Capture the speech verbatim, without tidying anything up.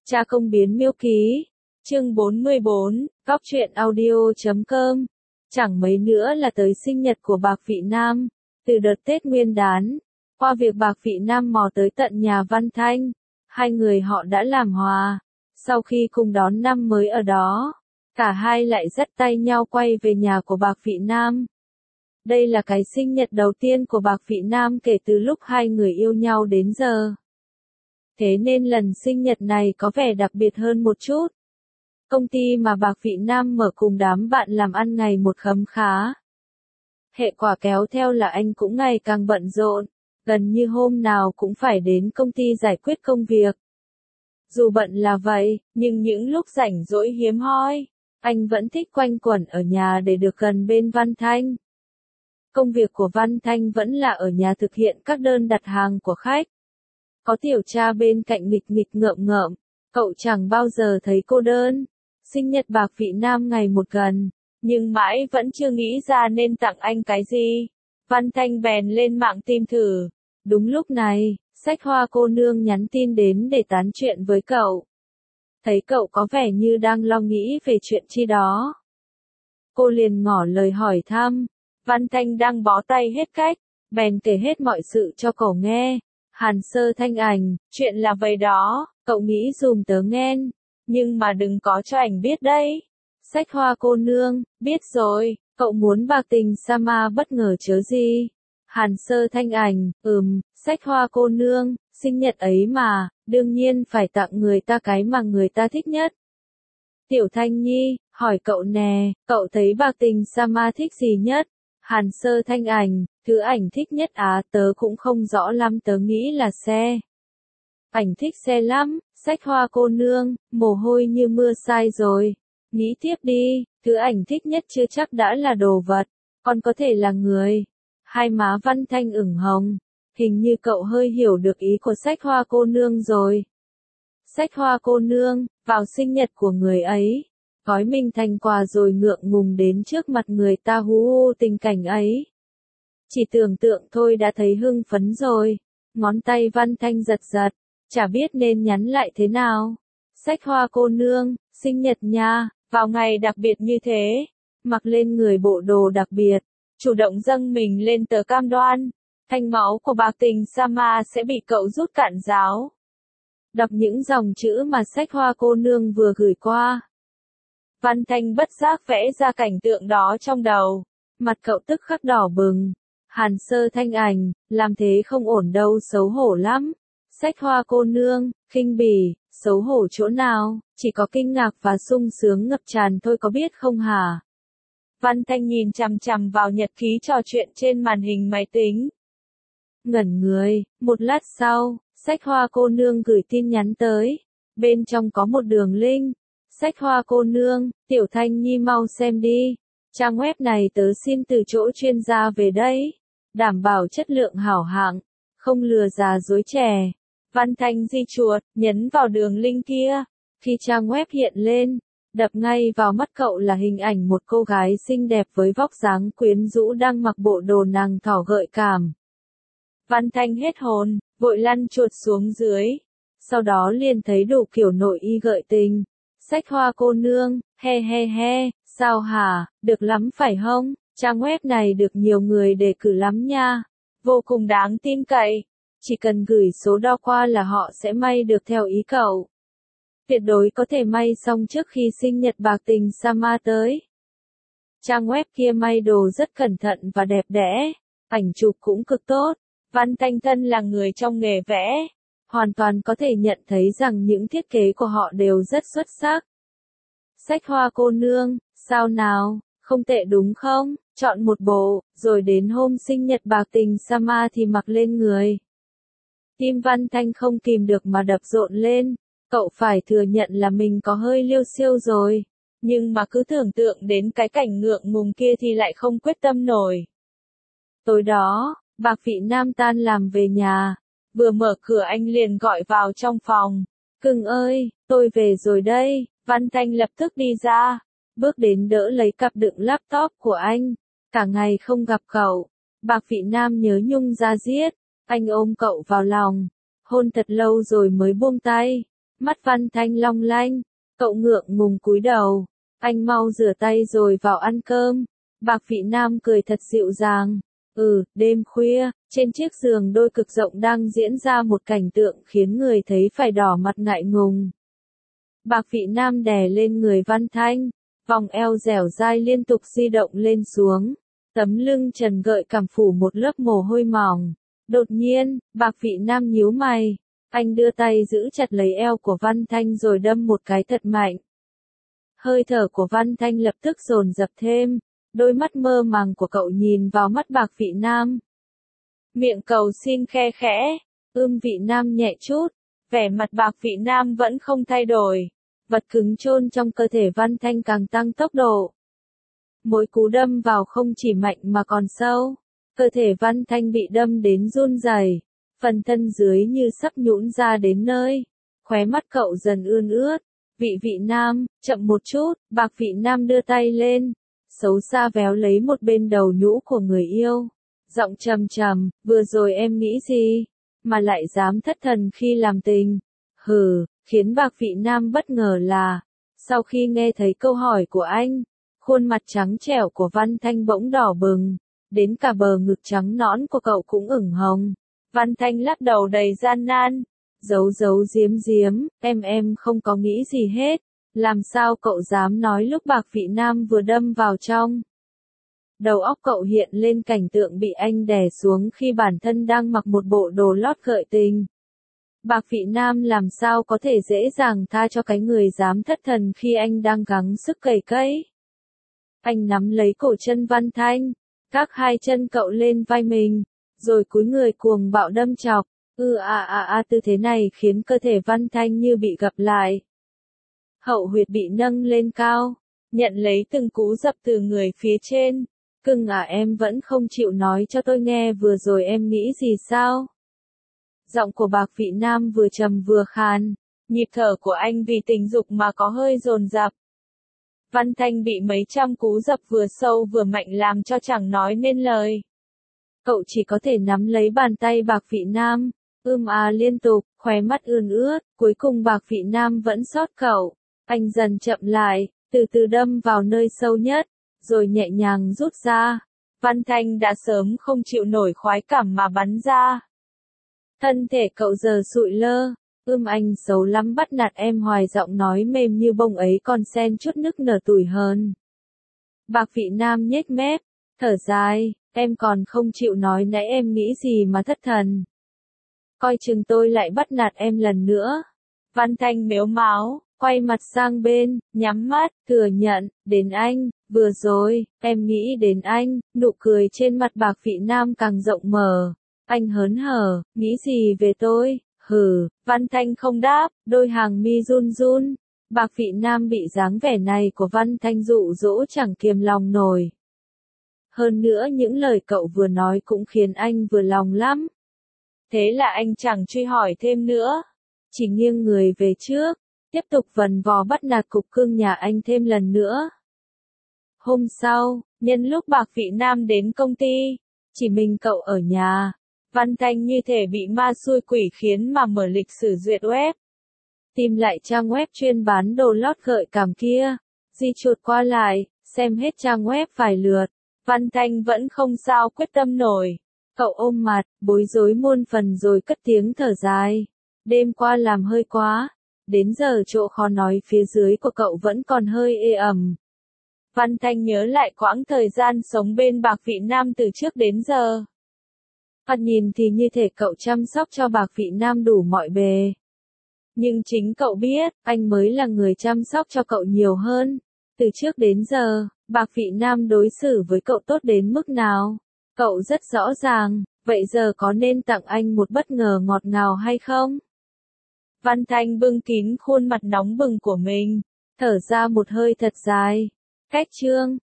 Cha công biến miêu ký. Chương bốn mươi bốn, Góc truyện audio chấm com. Chẳng mấy nữa là tới sinh nhật của Bạc Vị Nam. Từ đợt Tết Nguyên đán, qua việc Bạc Vị Nam mò tới tận nhà Văn Thanh, hai người họ đã làm hòa. Sau khi cùng đón năm mới ở đó, cả hai lại dắt tay nhau quay về nhà của Bạc Vị Nam. Đây là cái sinh nhật đầu tiên của Bạc Vị Nam kể từ lúc hai người yêu nhau đến giờ. Thế nên lần sinh nhật này có vẻ đặc biệt hơn một chút. Công ty mà Bạc Vị Nam mở cùng đám bạn làm ăn ngày một khấm khá. Hệ quả kéo theo là anh cũng ngày càng bận rộn, gần như hôm nào cũng phải đến công ty giải quyết công việc. Dù bận là vậy, nhưng những lúc rảnh rỗi hiếm hoi, anh vẫn thích quanh quẩn ở nhà để được gần bên Văn Thanh. Công việc của Văn Thanh vẫn là ở nhà thực hiện các đơn đặt hàng của khách. Có tiểu cha bên cạnh nghịch nghịch ngợm ngợm, cậu chẳng bao giờ thấy cô đơn. Sinh nhật Bạc Vị Nam ngày một gần, nhưng mãi vẫn chưa nghĩ ra nên tặng anh cái gì. Văn Thanh bèn lên mạng tìm thử. Đúng lúc này, Sách Hoa cô nương nhắn tin đến để tán chuyện với cậu. Thấy cậu có vẻ như đang lo nghĩ về chuyện chi đó. Cô liền ngỏ lời hỏi thăm. Văn Thanh đang bó tay hết cách, bèn kể hết mọi sự cho cậu nghe. Hàn sơ thanh ảnh, chuyện là vậy đó, cậu nghĩ dùm tớ nghen, nhưng mà đừng có cho ảnh biết đấy. Sách Hoa cô nương, biết rồi, cậu muốn Bạc Tình Sama bất ngờ chớ gì. Hàn sơ thanh ảnh, ừm, Sách Hoa cô nương, sinh nhật ấy mà, đương nhiên phải tặng người ta cái mà người ta thích nhất. Tiểu Thanh Nhi, hỏi cậu nè, cậu thấy Bạc Tình Sama thích gì nhất? Hàn sơ thanh ảnh, thứ ảnh thích nhất á, tớ cũng không rõ lắm, tớ nghĩ là xe. Ảnh thích xe lắm. Sách Hoa cô nương, mồ hôi như mưa sai rồi. Nghĩ tiếp đi, thứ ảnh thích nhất chưa chắc đã là đồ vật, còn có thể là người. Hai má Văn Thanh ửng hồng, hình như cậu hơi hiểu được ý của Sách Hoa cô nương rồi. Sách Hoa cô nương, vào sinh nhật của người ấy, gói mình thành quà rồi ngượng ngùng đến trước mặt người ta hú hô tình cảnh ấy. Chỉ tưởng tượng thôi đã thấy hưng phấn rồi, ngón tay Văn Thanh giật giật, chả biết nên nhắn lại thế nào. Sách Hoa cô nương, sinh nhật nha, vào ngày đặc biệt như thế, mặc lên người bộ đồ đặc biệt, chủ động dâng mình lên tờ cam đoan, thanh máu của Bạc Tình Sama sẽ bị cậu rút cạn ráo. Đọc những dòng chữ mà Sách Hoa cô nương vừa gửi qua, Văn Thanh bất giác vẽ ra cảnh tượng đó trong đầu, mặt cậu tức khắc đỏ bừng. Hàn sơ thanh ảnh, làm thế không ổn đâu, xấu hổ lắm. Sách Hoa cô nương, khinh bỉ, xấu hổ chỗ nào, chỉ có kinh ngạc và sung sướng ngập tràn thôi có biết không hả? Văn Thanh nhìn chằm chằm vào nhật ký trò chuyện trên màn hình máy tính. Ngẩn người, một lát sau, Sách Hoa cô nương gửi tin nhắn tới. Bên trong có một đường link. Sách Hoa cô nương, Tiểu Thanh Nhi mau xem đi. Trang web này tớ xin từ chỗ chuyên gia về đấy. Đảm bảo chất lượng hảo hạng, không lừa già dối trẻ. Văn Thanh di chuột, nhấn vào đường link kia. Khi trang web hiện lên, đập ngay vào mắt cậu là hình ảnh một cô gái xinh đẹp với vóc dáng quyến rũ đang mặc bộ đồ nàng thỏ gợi cảm. Văn Thanh hết hồn, vội lăn chuột xuống dưới. Sau đó liền thấy đủ kiểu nội y gợi tình. Sách Hoa cô nương, he he he, sao hả, được lắm phải không? Trang web này được nhiều người đề cử lắm nha. Vô cùng đáng tin cậy. Chỉ cần gửi số đo qua là họ sẽ may được theo ý cậu. Tuyệt đối có thể may xong trước khi sinh nhật Bạc Tình Sama tới. Trang web kia may đồ rất cẩn thận và đẹp đẽ. Ảnh chụp cũng cực tốt. Văn Thanh thân là người trong nghề vẽ, hoàn toàn có thể nhận thấy rằng những thiết kế của họ đều rất xuất sắc. Sách Hoa cô nương, sao nào, không tệ đúng không? Chọn một bộ, rồi đến hôm sinh nhật Bạc Tình Sama thì mặc lên người. Tim Văn Thanh không kìm được mà đập rộn lên. Cậu phải thừa nhận là mình có hơi liêu xiêu rồi. Nhưng mà cứ tưởng tượng đến cái cảnh ngượng ngùng kia thì lại không quyết tâm nổi. Tối đó, Bạc Vị Nam tan làm về nhà. Vừa mở cửa anh liền gọi vào trong phòng. Cưng ơi, tôi về rồi đây. Văn Thanh lập tức đi ra. Bước đến đỡ lấy cặp đựng laptop của anh. Cả ngày không gặp cậu. Bạc Vị Nam nhớ nhung ra giết. Anh ôm cậu vào lòng. Hôn thật lâu rồi mới buông tay. Mắt Văn Thanh long lanh, cậu ngượng ngùng cúi đầu. Anh mau rửa tay rồi vào ăn cơm. Bạc Vị Nam cười thật dịu dàng. Ừ, đêm khuya, trên chiếc giường đôi cực rộng đang diễn ra một cảnh tượng khiến người thấy phải đỏ mặt ngại ngùng. Bạc Vị Nam đè lên người Văn Thanh, vòng eo dẻo dai liên tục di động lên xuống. Tấm lưng trần gợi cảm phủ một lớp mồ hôi mỏng. Đột nhiên, Bạc Vị Nam nhíu mày. Anh đưa tay giữ chặt lấy eo của Văn Thanh rồi đâm một cái thật mạnh. Hơi thở của Văn Thanh lập tức dồn dập thêm. Đôi mắt mơ màng của cậu nhìn vào mắt Bạc Vị Nam. Miệng cầu xin khe khẽ. Ưm Vị Nam nhẹ chút. Vẻ mặt Bạc Vị Nam vẫn không thay đổi. Vật cứng chôn trong cơ thể Văn Thanh càng tăng tốc độ. Mỗi cú đâm vào không chỉ mạnh mà còn sâu. Cơ thể Văn Thanh bị đâm đến run rẩy, phần thân dưới như sắp nhũn ra đến nơi. Khóe mắt cậu dần ươn ướt. Vị Vị Nam, chậm một chút. Bạc Vị Nam đưa tay lên, xấu xa véo lấy một bên đầu nhũ của người yêu. Giọng trầm trầm, vừa rồi em nghĩ gì? Mà lại dám thất thần khi làm tình. Hừ, khiến Bạc Vị Nam bất ngờ là, sau khi nghe thấy câu hỏi của anh, khuôn mặt trắng trẻo của Văn Thanh bỗng đỏ bừng, đến cả bờ ngực trắng nõn của cậu cũng ửng hồng. Văn Thanh lắc đầu đầy gian nan, giấu giấu giếm giếm, em em không có nghĩ gì hết. Làm sao cậu dám nói lúc Bạc Vị Nam vừa đâm vào trong. Đầu óc cậu hiện lên cảnh tượng bị anh đè xuống khi bản thân đang mặc một bộ đồ lót gợi tình. Bạc Vị Nam làm sao có thể dễ dàng tha cho cái người dám thất thần khi anh đang gắng sức cày cấy. Anh nắm lấy cổ chân Văn Thanh, các hai chân cậu lên vai mình, rồi cúi người cuồng bạo đâm chọc. Ừ à à à tư thế này khiến cơ thể Văn Thanh như bị gập lại. Hậu huyệt bị nâng lên cao, nhận lấy từng cú dập từ người phía trên. Cưng à em vẫn không chịu nói cho tôi nghe vừa rồi em nghĩ gì sao? Giọng của Bạc Vị Nam vừa trầm vừa khàn, nhịp thở của anh vì tình dục mà có hơi dồn dập. Văn Thanh bị mấy trăm cú dập vừa sâu vừa mạnh làm cho chẳng nói nên lời. Cậu chỉ có thể nắm lấy bàn tay Bạc Vị Nam, ưm à liên tục, khóe mắt ươn ướt, cuối cùng Bạc Vị Nam vẫn sót cậu. Anh dần chậm lại, từ từ đâm vào nơi sâu nhất, rồi nhẹ nhàng rút ra. Văn Thanh đã sớm không chịu nổi khoái cảm mà bắn ra. Thân thể cậu giờ sụi lơ, ưm anh xấu lắm bắt nạt em hoài, giọng nói mềm như bông ấy còn xen chút nức nở tủi hờn. Bạc Vị Nam nhếch mép, thở dài, em còn không chịu nói nãy em nghĩ gì mà thất thần. Coi chừng tôi lại bắt nạt em lần nữa. Văn Thanh mếu máo, quay mặt sang bên, nhắm mắt, thừa nhận, đến anh, vừa rồi, em nghĩ đến anh. Nụ cười trên mặt Bạc Vị Nam càng rộng mở. Anh hớn hở, nghĩ gì về tôi? Hừ, Văn Thanh không đáp, đôi hàng mi run run. Bạc Vị Nam bị dáng vẻ này của Văn Thanh dụ dỗ chẳng kiềm lòng nổi. Hơn nữa những lời cậu vừa nói cũng khiến anh vừa lòng lắm. Thế là anh chẳng truy hỏi thêm nữa, chỉ nghiêng người về trước, tiếp tục vần vò bắt nạt cục cưng nhà anh thêm lần nữa. Hôm sau, nhân lúc Bạc Vị Nam đến công ty, chỉ mình cậu ở nhà. Văn Thanh như thể bị ma xui quỷ khiến mà mở lịch sử duyệt web. Tìm lại trang web chuyên bán đồ lót gợi cảm kia, di chuột qua lại, xem hết trang web vài lượt. Văn Thanh vẫn không sao quyết tâm nổi. Cậu ôm mặt, bối rối muôn phần rồi cất tiếng thở dài. Đêm qua làm hơi quá, đến giờ chỗ khó nói phía dưới của cậu vẫn còn hơi ê ẩm. Văn Thanh nhớ lại quãng thời gian sống bên Bạc Vị Nam từ trước đến giờ. Thoạt nhìn thì như thể cậu chăm sóc cho Bạc Vị Nam đủ mọi bề. Nhưng chính cậu biết, anh mới là người chăm sóc cho cậu nhiều hơn. Từ trước đến giờ, Bạc Vị Nam đối xử với cậu tốt đến mức nào? Cậu rất rõ ràng, vậy giờ có nên tặng anh một bất ngờ ngọt ngào hay không? Văn Thanh bưng kín khuôn mặt nóng bừng của mình, thở ra một hơi thật dài. Cách chương